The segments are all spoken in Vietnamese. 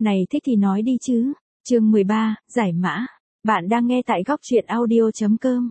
Này thích thì nói đi chứ. Chương 13, giải mã. Bạn đang nghe tại góc truyện audio.com.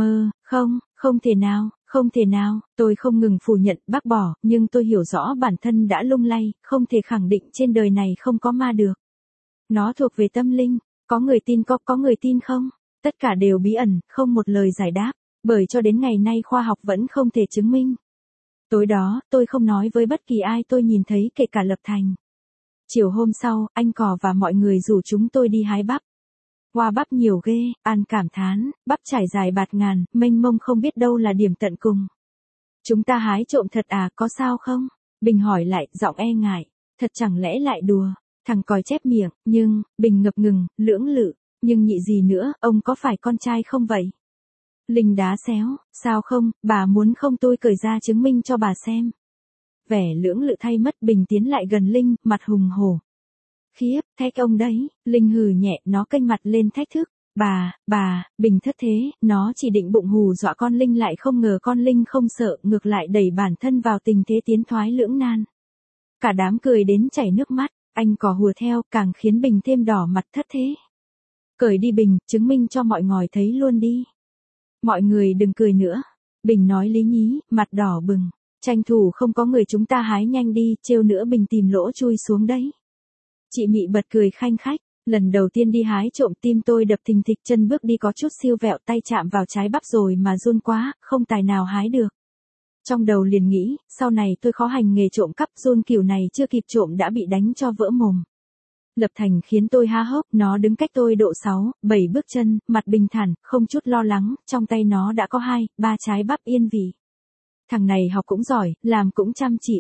Không thể nào, tôi không ngừng phủ nhận, bác bỏ, nhưng tôi hiểu rõ bản thân đã lung lay, không thể khẳng định trên đời này không có ma được. Nó thuộc về tâm linh, có người tin có người tin không? Tất cả đều bí ẩn, không một lời giải đáp, bởi cho đến ngày nay khoa học vẫn không thể chứng minh. Tối đó, tôi không nói với bất kỳ ai tôi nhìn thấy kể cả Lập Thành. Chiều hôm sau, anh Cò và mọi người rủ chúng tôi đi hái bắp. Hoa bắp nhiều ghê, An cảm thán, bắp trải dài bạt ngàn, mênh mông không biết đâu là điểm tận cùng. Chúng ta hái trộm thật à, có sao không? Bình hỏi lại, giọng e ngại, thật chẳng lẽ lại đùa? Thằng Còi chép miệng, nhưng, Bình ngập ngừng, lưỡng lự, nhưng nhị gì nữa, ông có phải con trai không vậy? Linh đá xéo, sao không, bà muốn không tôi cởi ra chứng minh cho bà xem. Vẻ lưỡng lự thay mất, Bình tiến lại gần Linh, mặt hùng hổ. Khiếp, thách ông đấy, Linh hừ nhẹ, nó kênh mặt lên thách thức. Bà, Bình thất thế, nó chỉ định bụng hù dọa con Linh, lại không ngờ con Linh không sợ, ngược lại đẩy bản thân vào tình thế tiến thoái lưỡng nan. Cả đám cười đến chảy nước mắt, anh Cò hùa theo, càng khiến Bình thêm đỏ mặt thất thế. Cởi đi Bình, chứng minh cho mọi ngòi thấy luôn đi. Mọi người đừng cười nữa. Bình nói lý nhí, mặt đỏ bừng. Tranh thủ không có người chúng ta hái nhanh đi, trêu nữa Bình tìm lỗ chui xuống đấy. Chị Mị bật cười khanh khách. Lần đầu tiên đi hái trộm tim tôi đập thình thịch, chân bước đi có chút siêu vẹo, tay chạm vào trái bắp rồi mà run quá, không tài nào hái được. Trong đầu liền nghĩ, sau này tôi khó hành nghề trộm cắp, run kiểu này chưa kịp trộm đã bị đánh cho vỡ mồm. Lập Thành khiến tôi há hốc, nó đứng cách tôi độ 6-7 bước chân, mặt bình thản, không chút lo lắng, trong tay nó đã có 2-3 trái bắp yên vị. Thằng này học cũng giỏi, làm cũng chăm chỉ.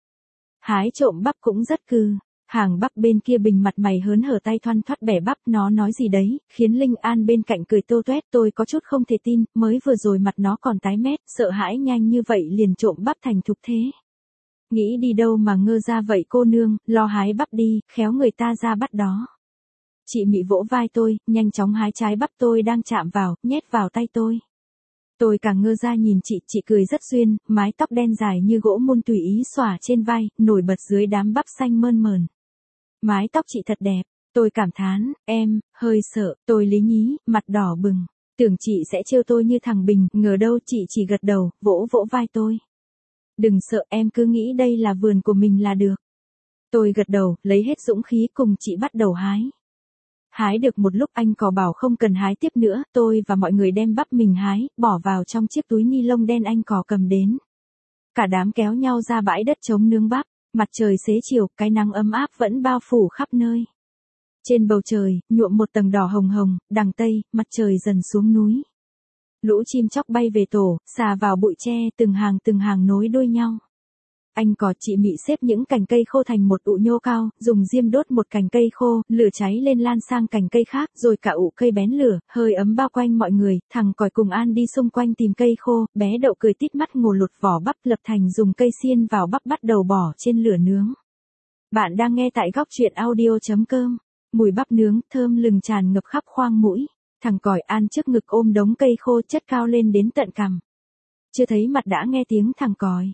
Hái trộm bắp cũng rất cừ. Hàng bắp bên kia Bình mặt mày hớn hở, tay thoăn thoắt bẻ bắp, nó nói gì đấy, khiến Linh An bên cạnh cười tô toét, tôi có chút không thể tin, mới vừa rồi mặt nó còn tái mét, sợ hãi nhanh như vậy liền trộm bắp thành thục thế. Nghĩ đi đâu mà ngơ ra vậy cô nương, lo hái bắp đi, khéo người ta ra bắt đó. Chị Mị vỗ vai tôi, nhanh chóng hái trái bắp tôi đang chạm vào, nhét vào tay tôi. Tôi càng ngơ ra nhìn chị cười rất duyên, mái tóc đen dài như gỗ mun tùy ý xõa trên vai, nổi bật dưới đám bắp xanh mơn mởn. Mái tóc chị thật đẹp, tôi cảm thán, em, hơi sợ, tôi lý nhí, mặt đỏ bừng. Tưởng chị sẽ trêu tôi như thằng Bình, ngờ đâu chị chỉ gật đầu, vỗ vỗ vai tôi. Đừng sợ, em cứ nghĩ đây là vườn của mình là được. Tôi gật đầu, lấy hết dũng khí cùng chị bắt đầu hái. Hái được một lúc anh Cò bảo không cần hái tiếp nữa, tôi và mọi người đem bắp mình hái, bỏ vào trong chiếc túi ni lông đen anh Cò cầm đến. Cả đám kéo nhau ra bãi đất trống nướng bắp, mặt trời xế chiều, cái nắng ấm áp vẫn bao phủ khắp nơi. Trên bầu trời, nhuộm một tầng đỏ hồng hồng, đằng tây, mặt trời dần xuống núi. Lũ chim chóc bay về tổ, xà vào bụi tre, từng hàng nối đuôi nhau. Anh Cò chị Mị xếp những cành cây khô thành một ụ nhô cao, dùng diêm đốt một cành cây khô, lửa cháy lên lan sang cành cây khác, rồi cả ụ cây bén lửa, hơi ấm bao quanh mọi người. Thằng Còi cùng An đi xung quanh tìm cây khô, bé Đậu cười tít mắt ngồi lột vỏ bắp. Lập Thành dùng cây xiên vào bắp bắt đầu bỏ trên lửa nướng. Bạn đang nghe tại góc truyện audio.com. Mùi bắp nướng thơm lừng tràn ngập khắp khoang mũi. Thằng Còi An trước ngực ôm đống cây khô chất cao lên đến tận cằm. Chưa thấy mặt đã nghe tiếng thằng Còi.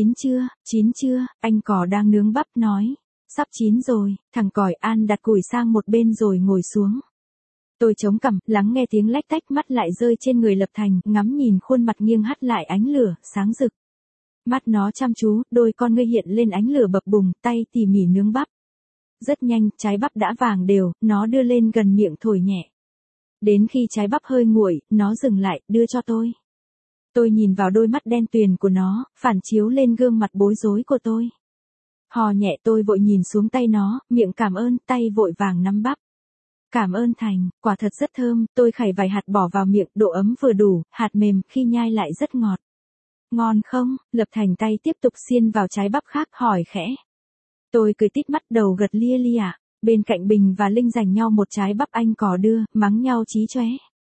Chín chưa, anh Cò đang nướng bắp nói. Sắp chín rồi, thằng Còi An đặt củi sang một bên rồi ngồi xuống. Tôi chống cằm, lắng nghe tiếng lách tách, mắt lại rơi trên người Lập Thành, ngắm nhìn khuôn mặt nghiêng hắt lại ánh lửa, sáng rực. Mắt nó chăm chú, đôi con ngươi hiện lên ánh lửa bập bùng, tay tỉ mỉ nướng bắp. Rất nhanh, trái bắp đã vàng đều, nó đưa lên gần miệng thổi nhẹ. Đến khi trái bắp hơi nguội, nó dừng lại, đưa cho tôi. Tôi nhìn vào đôi mắt đen tuyền của nó, phản chiếu lên gương mặt bối rối của tôi. Hò nhẹ, tôi vội nhìn xuống tay nó, miệng cảm ơn, tay vội vàng nắm bắp. Cảm ơn Thành, quả thật rất thơm, tôi khảy vài hạt bỏ vào miệng, độ ấm vừa đủ, hạt mềm, khi nhai lại rất ngọt. Ngon không? Lập Thành tay tiếp tục xiên vào trái bắp khác, hỏi khẽ. Tôi cười tít mắt, đầu gật lia lịa. Bên cạnh Bình và Linh giành nhau một trái bắp, anh Cò đưa, mắng nhau chí chóe.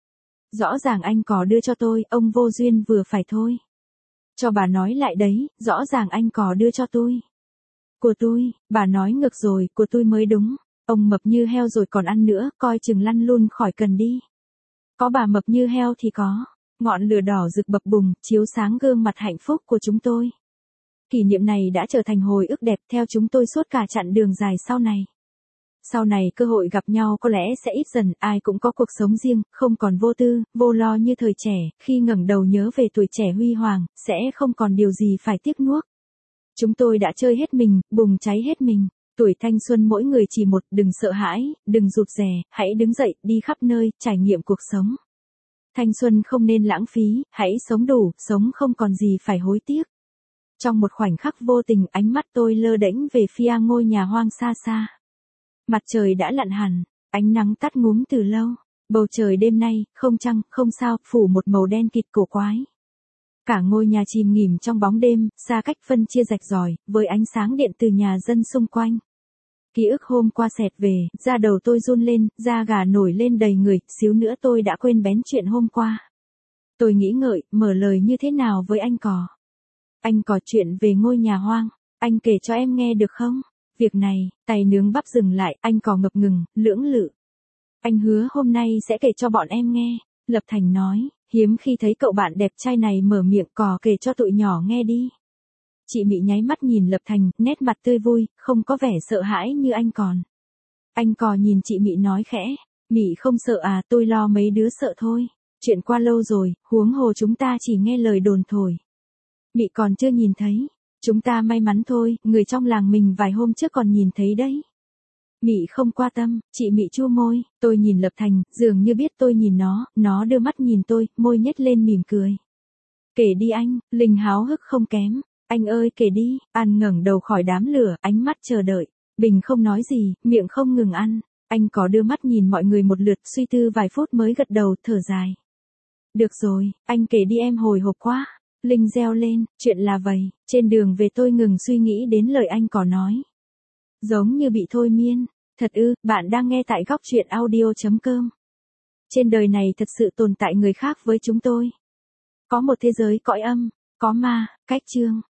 Rõ ràng anh Cò đưa cho tôi, ông vô duyên vừa phải thôi. Cho bà nói lại đấy, rõ ràng anh Cò đưa cho tôi. Của tôi, bà nói ngược rồi, của tôi mới đúng. Ông mập như heo rồi còn ăn nữa, coi chừng lăn luôn khỏi cần đi. Có bà mập như heo thì có. Ngọn lửa đỏ rực bập bùng, chiếu sáng gương mặt hạnh phúc của chúng tôi. Kỷ niệm này đã trở thành hồi ức đẹp theo chúng tôi suốt cả chặng đường dài sau này. Sau này cơ hội gặp nhau có lẽ sẽ ít dần, ai cũng có cuộc sống riêng, không còn vô tư, vô lo như thời trẻ, khi ngẩng đầu nhớ về tuổi trẻ huy hoàng, sẽ không còn điều gì phải tiếc nuối. Chúng tôi đã chơi hết mình, bùng cháy hết mình. Tuổi thanh xuân mỗi người chỉ một, đừng sợ hãi, đừng rụt rè, hãy đứng dậy, đi khắp nơi, trải nghiệm cuộc sống. Thanh xuân không nên lãng phí, hãy sống đủ, sống không còn gì phải hối tiếc. Trong một khoảnh khắc vô tình, ánh mắt tôi lơ đễnh về phía ngôi nhà hoang xa xa. Mặt trời đã lặn hẳn, ánh nắng tắt ngúm từ lâu. Bầu trời đêm nay, không trăng, không sao, phủ một màu đen kịt cổ quái. Cả ngôi nhà chìm nghỉm trong bóng đêm, xa cách phân chia rạch ròi, với ánh sáng điện từ nhà dân xung quanh. Ký ức hôm qua xẹt về, da đầu tôi run lên, da gà nổi lên đầy người, xíu nữa tôi đã quên bén chuyện hôm qua. Tôi nghĩ ngợi, mở lời như thế nào với anh Cò. Anh Cò, chuyện về ngôi nhà hoang, anh kể cho em nghe được không? Việc này, tay nướng bắp dừng lại, anh Cò ngập ngừng, lưỡng lự. Anh hứa hôm nay sẽ kể cho bọn em nghe, Lập Thành nói, hiếm khi thấy cậu bạn đẹp trai này mở miệng. Cò, kể cho tụi nhỏ nghe đi. Chị Mị nháy mắt nhìn Lập Thành, nét mặt tươi vui, không có vẻ sợ hãi như anh còn. Anh Cò nhìn chị Mị nói khẽ, Mị không sợ à, tôi lo mấy đứa sợ thôi. Chuyện qua lâu rồi, huống hồ chúng ta chỉ nghe lời đồn thổi. Mị còn chưa nhìn thấy. Chúng ta may mắn thôi, người trong làng mình vài hôm trước còn nhìn thấy đấy. Mị không qua tâm, chị Mị chua môi, tôi nhìn Lập Thành, dường như biết tôi nhìn nó đưa mắt nhìn tôi, môi nhếch lên mỉm cười. Kể đi anh, Linh háo hức không kém. Anh ơi kể đi, An ngẩng đầu khỏi đám lửa, ánh mắt chờ đợi. Bình không nói gì, miệng không ngừng ăn. Anh Có đưa mắt nhìn mọi người một lượt, suy tư vài phút mới gật đầu, thở dài. Được rồi, anh kể đi, em hồi hộp quá. Linh reo lên, chuyện là vậy, trên đường về tôi ngừng suy nghĩ đến lời anh Có nói. Giống như bị thôi miên. Thật ư, bạn đang nghe tại góc truyện audio.com. Trên đời này thật sự tồn tại người khác với chúng tôi. Có một thế giới cõi âm, có ma, cách chương.